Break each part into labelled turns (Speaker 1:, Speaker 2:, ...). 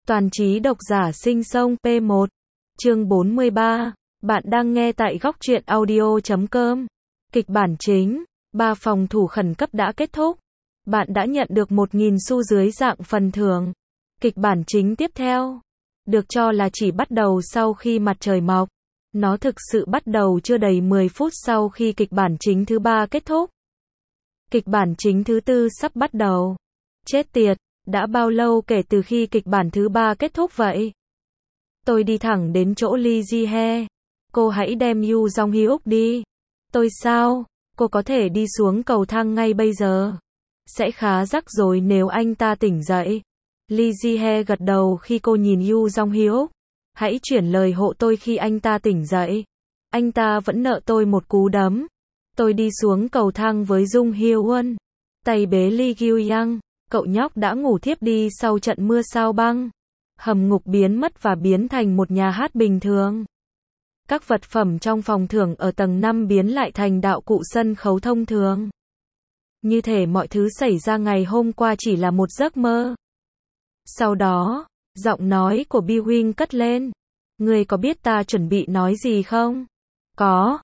Speaker 1: Toàn trí độc giả sinh sông P1. Chương 43. Bạn đang nghe tại góc truyện audio.com. Kịch bản chính. 3 phòng thủ khẩn cấp đã kết thúc. Bạn đã nhận được 1.000 xu dưới dạng phần thưởng. Kịch bản chính tiếp theo. Được cho là chỉ bắt đầu sau khi mặt trời mọc. Nó thực sự bắt đầu chưa đầy 10 phút sau khi kịch bản chính thứ 3 kết thúc. Kịch bản chính thứ 4 sắp bắt đầu. Chết tiệt, đã bao lâu kể từ khi kịch bản thứ 3 kết thúc vậy? Tôi đi thẳng đến chỗ Lee Ji-hye. Cô hãy đem Yoo Jong-hyuk đi. Tôi sao? Cô có thể đi xuống cầu thang ngay bây giờ. Sẽ khá rắc rối nếu anh ta tỉnh dậy. Lee Ji-hye gật đầu khi cô nhìn Yoo Jong-hyuk. Hãy chuyển lời hộ tôi khi anh ta tỉnh dậy. Anh ta vẫn nợ tôi một cú đấm. Tôi đi xuống cầu thang với Jung Hyo-won. Tay bế Lee Gyu-yang. Cậu nhóc đã ngủ thiếp đi sau trận mưa sao băng. Hầm ngục biến mất và biến thành một nhà hát bình thường. Các vật phẩm trong phòng thưởng ở tầng 5 biến lại thành đạo cụ sân khấu thông thường. Như thể mọi thứ xảy ra ngày hôm qua chỉ là một giấc mơ. Sau đó, giọng nói của Bi Huynh cất lên. Ngươi có biết ta chuẩn bị nói gì không? Có.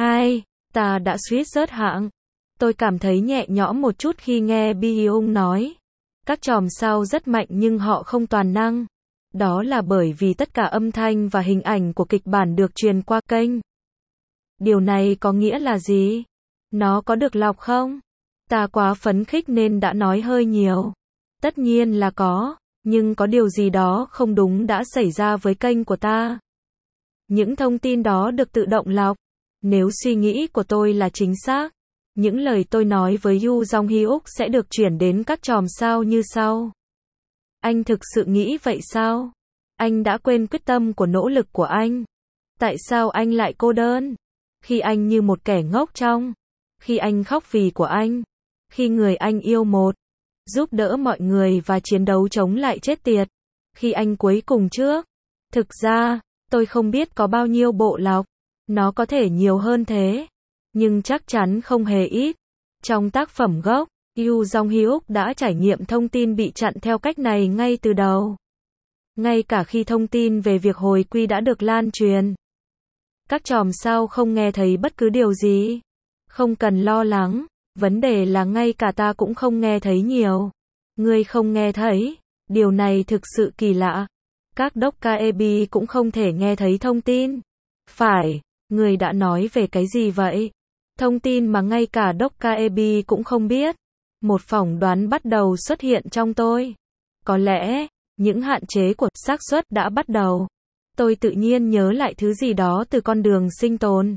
Speaker 1: Ta đã suýt rớt hạng. Tôi cảm thấy nhẹ nhõm một chút khi nghe Bi Hyung nói. Các chòm sao rất mạnh nhưng họ không toàn năng. Đó là bởi vì tất cả âm thanh và hình ảnh của kịch bản được truyền qua kênh. Điều này có nghĩa là gì? Nó có được lọc không? Ta quá phấn khích nên đã nói hơi nhiều. Tất nhiên là có, nhưng có điều gì đó không đúng đã xảy ra với kênh của ta. Những thông tin đó được tự động lọc. Nếu suy nghĩ của tôi là chính xác, những lời tôi nói với Yoo Jong-hyuk sẽ được chuyển đến các chòm sao như sau. Anh thực sự nghĩ vậy sao? Anh đã quên quyết tâm của nỗ lực của anh. Tại sao anh lại cô đơn? Khi anh như một kẻ ngốc trong. Khi anh khóc vì của anh. Khi người anh yêu giúp đỡ mọi người và chiến đấu chống lại chết tiệt. Khi anh cuối cùng trước. Thực ra, tôi không biết có bao nhiêu bộ lọc. Nó có thể nhiều hơn thế. Nhưng chắc chắn không hề ít. Trong tác phẩm gốc, Yoo Jong-hyuk đã trải nghiệm thông tin bị chặn theo cách này ngay từ đầu. Ngay cả khi thông tin về việc hồi quy đã được lan truyền. Các chòm sao không nghe thấy bất cứ điều gì. Không cần lo lắng, vấn đề là ngay cả ta cũng không nghe thấy nhiều. Ngươi không nghe thấy, điều này thực sự kỳ lạ. Các Dokkaebi cũng không thể nghe thấy thông tin. Phải, ngươi đã nói về cái gì vậy? Thông tin mà ngay cả Dokkaebi cũng không biết. Một phỏng đoán bắt đầu xuất hiện trong tôi. Có lẽ, những hạn chế của xác suất đã bắt đầu. Tôi tự nhiên nhớ lại thứ gì đó từ con đường sinh tồn.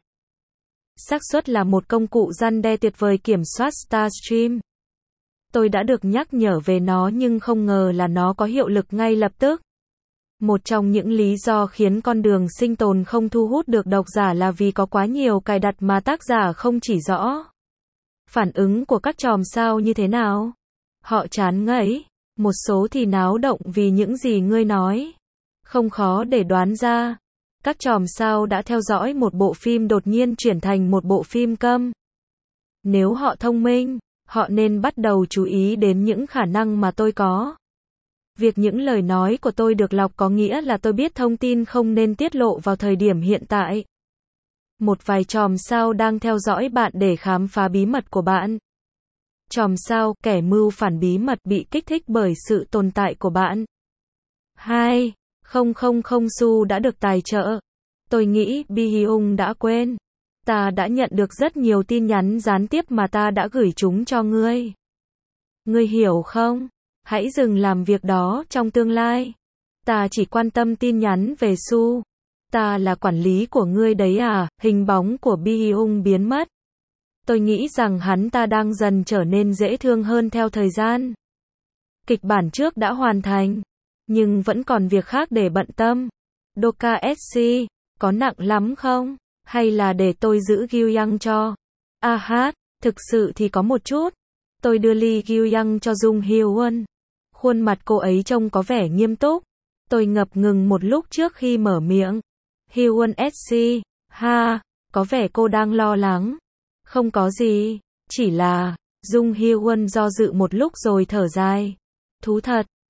Speaker 1: Xác suất là một công cụ răn đe tuyệt vời kiểm soát Starstream. Tôi đã được nhắc nhở về nó nhưng không ngờ là nó có hiệu lực ngay lập tức. Một trong những lý do khiến con đường sinh tồn không thu hút được độc giả là vì có quá nhiều cài đặt mà tác giả không chỉ rõ. Phản ứng của các chòm sao như thế nào? Họ chán ngấy, một số thì náo động vì những gì ngươi nói. Không khó để đoán ra. Các chòm sao đã theo dõi một bộ phim đột nhiên chuyển thành một bộ phim câm. Nếu họ thông minh, họ nên bắt đầu chú ý đến những khả năng mà tôi có. Việc những lời nói của tôi được lọc có nghĩa là tôi biết thông tin không nên tiết lộ vào thời điểm hiện tại. Một vài chòm sao đang theo dõi bạn để khám phá bí mật của bạn. Chòm sao, kẻ mưu phản bí mật bị kích thích bởi sự tồn tại của bạn. 2000 xu đã được tài trợ. Tôi nghĩ Bi Hyung đã quên. Ta đã nhận được rất nhiều tin nhắn gián tiếp mà ta đã gửi chúng cho ngươi. Ngươi hiểu không? Hãy dừng làm việc đó trong tương lai. Ta chỉ quan tâm tin nhắn về xu. Ta là quản lý của ngươi đấy à? Hình bóng của Bi Hyung biến mất. Tôi nghĩ rằng hắn ta đang dần trở nên dễ thương hơn theo thời gian. Kịch bản trước đã hoàn thành, nhưng vẫn còn việc khác để bận tâm. Dokka SC, có nặng lắm không? Hay là để tôi giữ Gyu-yang cho? Thực sự thì có một chút. Tôi đưa ly Gyu-yang cho Jung Hyo-won. Khuôn mặt cô ấy trông có vẻ nghiêm túc. Tôi ngập ngừng một lúc trước khi mở miệng. Hyo-won SC, có vẻ cô đang lo lắng. Không có gì, chỉ là, Jung Hyo-won do dự một lúc rồi thở dài. Thú thật,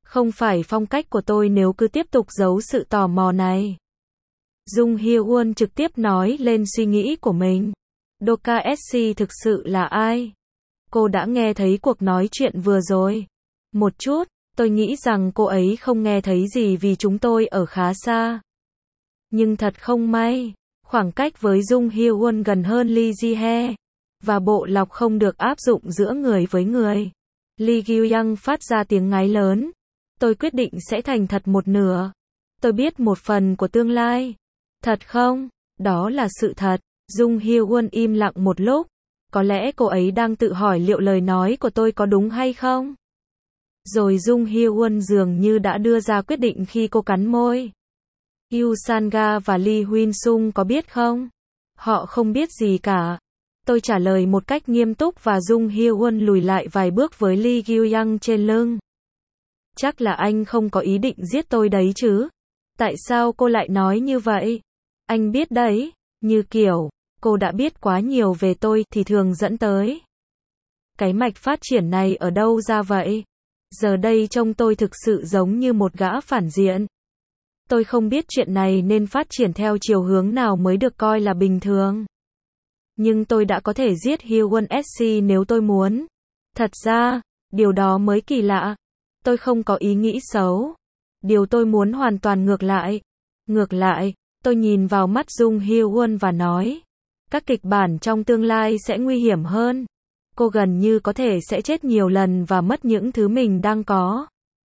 Speaker 1: Không phải phong cách của tôi nếu cứ tiếp tục giấu sự tò mò này. Jung Hye-won trực tiếp nói lên suy nghĩ của mình. Doka SC thực sự là ai? Cô đã nghe thấy cuộc nói chuyện vừa rồi. Một chút, tôi nghĩ rằng cô ấy không nghe thấy gì vì chúng tôi ở khá xa. Nhưng thật không may, khoảng cách với Jung Hye-won gần hơn Lee Ji-hye, và bộ lọc không được áp dụng giữa người với người. Lee Gyu-young phát ra tiếng ngáy lớn. Tôi quyết định sẽ thành thật một nửa. Tôi biết một phần của tương lai. Thật không? Đó là sự thật. Jung Hye-won im lặng một lúc. Có lẽ cô ấy đang tự hỏi liệu lời nói của tôi có đúng hay không? Rồi Jung Hye-won dường như đã đưa ra quyết định khi cô cắn môi. Yoo Sang-ga và Lee Hyun-sung có biết không? Họ không biết gì cả. Tôi trả lời một cách nghiêm túc và Jung Hye-won lùi lại vài bước với Lee Gyu-young trên lưng. Chắc là anh không có ý định giết tôi đấy chứ? Tại sao cô lại nói như vậy? Anh biết đấy, như kiểu, cô đã biết quá nhiều về tôi thì thường dẫn tới. Cái mạch phát triển này ở đâu ra vậy? Giờ đây trông tôi thực sự giống như một gã phản diện. Tôi không biết chuyện này nên phát triển theo chiều hướng nào mới được coi là bình thường. Nhưng tôi đã có thể giết Hye-won SC nếu tôi muốn. Thật ra, điều đó mới kỳ lạ. Tôi không có ý nghĩ xấu. Điều tôi muốn hoàn toàn ngược lại. Ngược lại, tôi nhìn vào mắt Jung Hye-won và nói. Các kịch bản trong tương lai sẽ nguy hiểm hơn. Cô gần như có thể sẽ chết nhiều lần và mất những thứ mình đang có.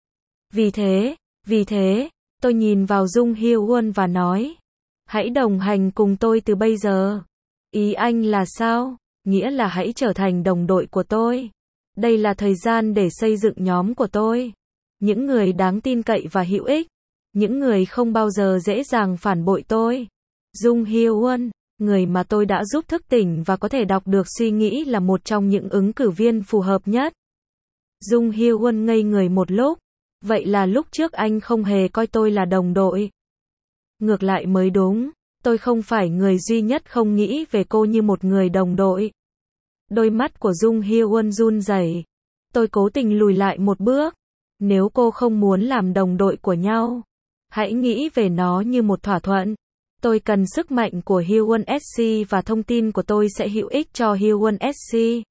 Speaker 1: Vì thế, tôi nhìn vào Jung Hye-won và nói. Hãy đồng hành cùng tôi từ bây giờ. Ý anh là sao? Nghĩa là hãy trở thành đồng đội của tôi. Đây là thời gian để xây dựng nhóm của tôi. Những người đáng tin cậy và hữu ích. Những người không bao giờ dễ dàng phản bội tôi. Jung Hye-won, người mà tôi đã giúp thức tỉnh và có thể đọc được suy nghĩ là một trong những ứng cử viên phù hợp nhất. Jung Hye-won ngây người một lúc. Vậy là lúc trước anh không hề coi tôi là đồng đội. Ngược lại mới đúng. Tôi không phải người duy nhất không nghĩ về cô như một người đồng đội. Đôi mắt của Jung Hye-won run rẩy. Tôi cố tình lùi lại một bước. Nếu cô không muốn làm đồng đội của nhau, hãy nghĩ về nó như một thỏa thuận. Tôi cần sức mạnh của Hye-won SC và thông tin của tôi sẽ hữu ích cho Hye-won SC.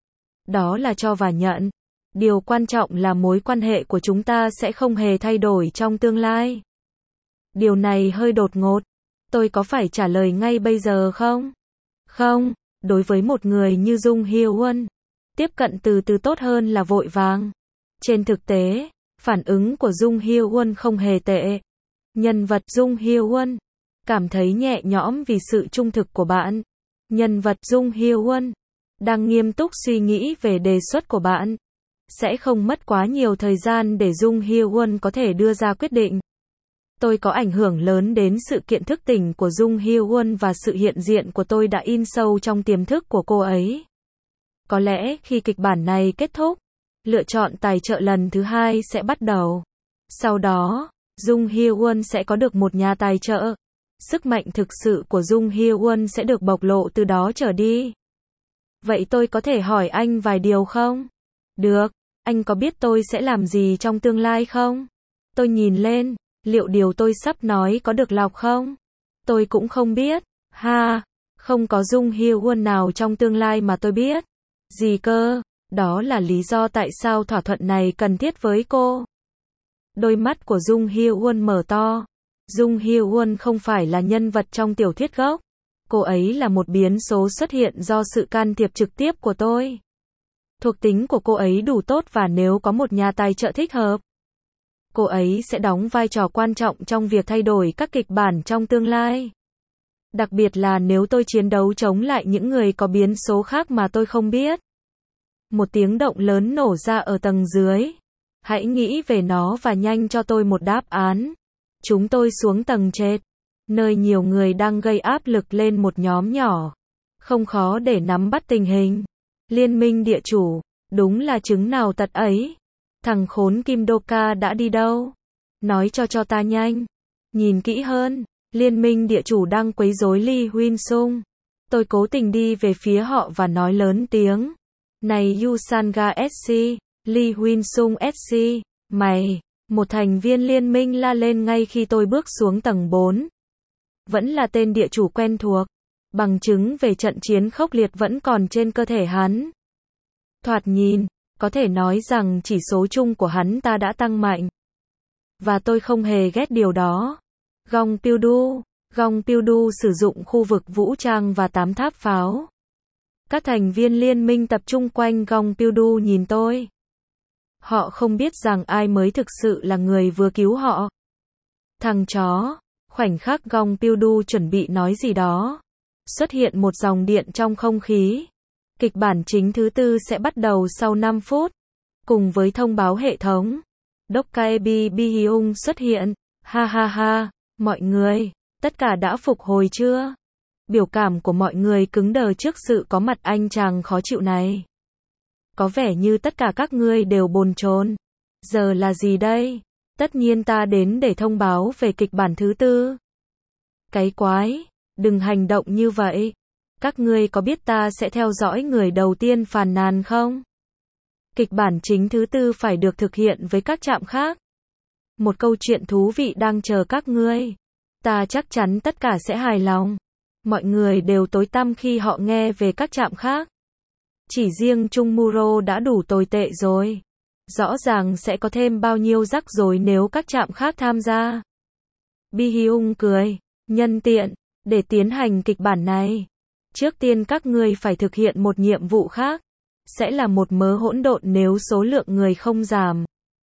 Speaker 1: Đó là cho và nhận. Điều quan trọng là mối quan hệ của chúng ta sẽ không hề thay đổi trong tương lai. Điều này hơi đột ngột. Tôi có phải trả lời ngay bây giờ không? Không, đối với một người như Jung Hye-won, tiếp cận từ từ tốt hơn là vội vàng. Trên thực tế, phản ứng của Jung Hye-won không hề tệ. Nhân vật Jung Hye-won cảm thấy nhẹ nhõm vì sự trung thực của bạn. Nhân vật Jung Hye-won đang nghiêm túc suy nghĩ về đề xuất của bạn. Sẽ không mất quá nhiều thời gian để Jung Hye-won có thể đưa ra quyết định. Tôi có ảnh hưởng lớn đến sự kiện thức tỉnh của Jung Hye-won và sự hiện diện của tôi đã in sâu trong tiềm thức của cô ấy. Có lẽ khi kịch bản này kết thúc, lựa chọn tài trợ lần thứ 2 sẽ bắt đầu. Sau đó, Jung Hye-won sẽ có được một nhà tài trợ. Sức mạnh thực sự của Jung Hye-won sẽ được bộc lộ từ đó trở đi. Vậy tôi có thể hỏi anh vài điều không? Được, anh có biết tôi sẽ làm gì trong tương lai không? Tôi nhìn lên, liệu điều tôi sắp nói có được lọc không? Tôi cũng không biết. Ha, không có Jung Hye-won nào trong tương lai mà tôi biết. Gì cơ? Đó là lý do tại sao thỏa thuận này cần thiết với cô. Đôi mắt của Jung Hye-won mở to. Jung Hye-won không phải là nhân vật trong tiểu thuyết gốc. Cô ấy là một biến số xuất hiện do sự can thiệp trực tiếp của tôi. Thuộc tính của cô ấy đủ tốt và nếu có một nhà tài trợ thích hợp, cô ấy sẽ đóng vai trò quan trọng trong việc thay đổi các kịch bản trong tương lai. Đặc biệt là nếu tôi chiến đấu chống lại những người có biến số khác mà tôi không biết. Một tiếng động lớn nổ ra ở tầng dưới. Hãy nghĩ về nó và nhanh cho tôi một đáp án. Chúng tôi xuống tầng trệt, nơi nhiều người đang gây áp lực lên một nhóm nhỏ. Không khó để nắm bắt tình hình. Liên minh địa chủ, đúng là chứng nào tật ấy. Thằng khốn Kim Doka đã đi đâu? Nói cho ta nhanh. Nhìn kỹ hơn, liên minh địa chủ đang quấy rối Lee Hyun-sung. Tôi cố tình đi về phía họ và nói lớn tiếng. Này Yoo Sang-ga SC, Lee Hyun-sung SC, mày, Một thành viên liên minh la lên ngay khi tôi bước xuống tầng 4. Vẫn là tên địa chủ quen thuộc. Bằng chứng về trận chiến khốc liệt vẫn còn trên cơ thể hắn. Thoạt nhìn, có thể nói rằng chỉ số chung của hắn ta đã tăng mạnh. Và tôi không hề ghét điều đó. Gong Pildu sử dụng khu vực vũ trang và 8 tháp pháo. Các thành viên liên minh tập trung quanh Gong Pildu nhìn tôi. Họ không biết rằng ai mới thực sự là người vừa cứu họ. Thằng chó. Khoảnh khắc Gong Pildu chuẩn bị nói gì đó, xuất hiện một dòng điện trong không khí. Kịch bản chính thứ 4 sẽ bắt đầu sau 5 phút. Cùng với thông báo hệ thống. Dokkaebi Bihyung xuất hiện. Ha ha ha. Mọi người, tất cả đã phục hồi chưa? Biểu cảm của mọi người cứng đờ trước sự có mặt anh chàng khó chịu này. Có vẻ như tất cả các ngươi đều bồn chồn. Giờ là gì đây? Tất nhiên ta đến để thông báo về kịch bản thứ 4. Cái quái, đừng hành động như vậy. Các ngươi có biết ta sẽ theo dõi người đầu tiên phàn nàn không? Kịch bản chính thứ 4 phải được thực hiện với các trạm khác. Một câu chuyện thú vị đang chờ các ngươi. Ta chắc chắn tất cả sẽ hài lòng. Mọi người đều tối tăm khi họ nghe về các trạm khác. Chỉ riêng Chung Muro đã đủ tồi tệ rồi. Rõ ràng sẽ có thêm bao nhiêu rắc rối nếu các trạm khác tham gia. Bihyung cười. Nhân tiện, để tiến hành kịch bản này, trước tiên các ngươi phải thực hiện một nhiệm vụ khác. Sẽ là một mớ hỗn độn nếu số lượng người không giảm.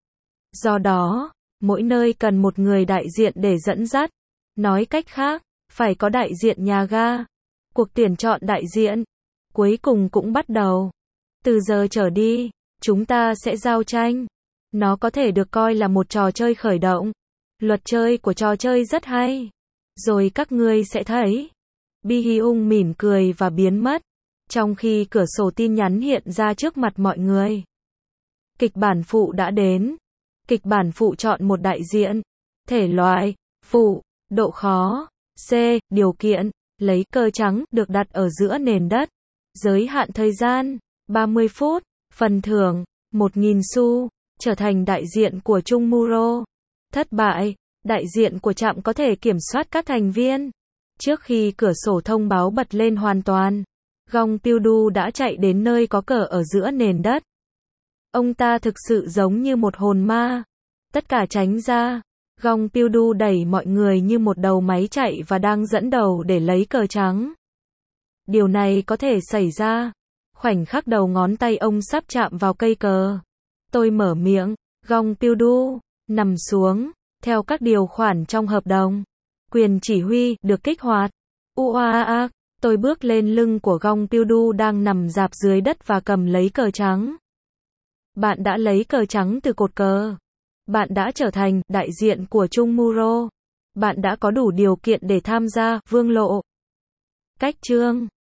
Speaker 1: Do đó, mỗi nơi cần một người đại diện để dẫn dắt. Nói cách khác, phải có đại diện nhà ga. Cuộc tuyển chọn đại diện cuối cùng cũng bắt đầu. Từ giờ trở đi, chúng ta sẽ giao tranh. Nó có thể được coi là một trò chơi khởi động. Luật chơi của trò chơi rất hay. Rồi các ngươi sẽ thấy. Bihyung mỉm cười và biến mất. Trong khi cửa sổ tin nhắn hiện ra trước mặt mọi người. Kịch bản phụ đã đến. Kịch bản phụ chọn một đại diện. Thể loại, phụ, độ khó, C, điều kiện, lấy cờ trắng được đặt ở giữa nền đất. Giới hạn thời gian, 30 phút, phần thưởng, 1.000 xu, trở thành đại diện của Chung Muro. Thất bại, đại diện của trạm có thể kiểm soát các thành viên. Trước khi cửa sổ thông báo bật lên hoàn toàn, Gong Pildu đã chạy đến nơi có cờ ở giữa nền đất. Ông ta thực sự giống như một hồn ma. Tất cả tránh ra. Gong Pildu đẩy mọi người như một đầu máy chạy và đang dẫn đầu để lấy cờ trắng. Điều này có thể xảy ra. Khoảnh khắc đầu ngón tay ông sắp chạm vào cây cờ. Tôi mở miệng. Gong Pildu, nằm xuống. Theo các điều khoản trong hợp đồng, quyền chỉ huy được kích hoạt. Uaaak, tôi bước lên lưng của Gong Pildu đang nằm rạp dưới đất và cầm lấy cờ trắng. Bạn đã lấy cờ trắng từ cột cờ. Bạn đã trở thành đại diện của Chung Muro. Bạn đã có đủ điều kiện để tham gia vương lộ. Cách chương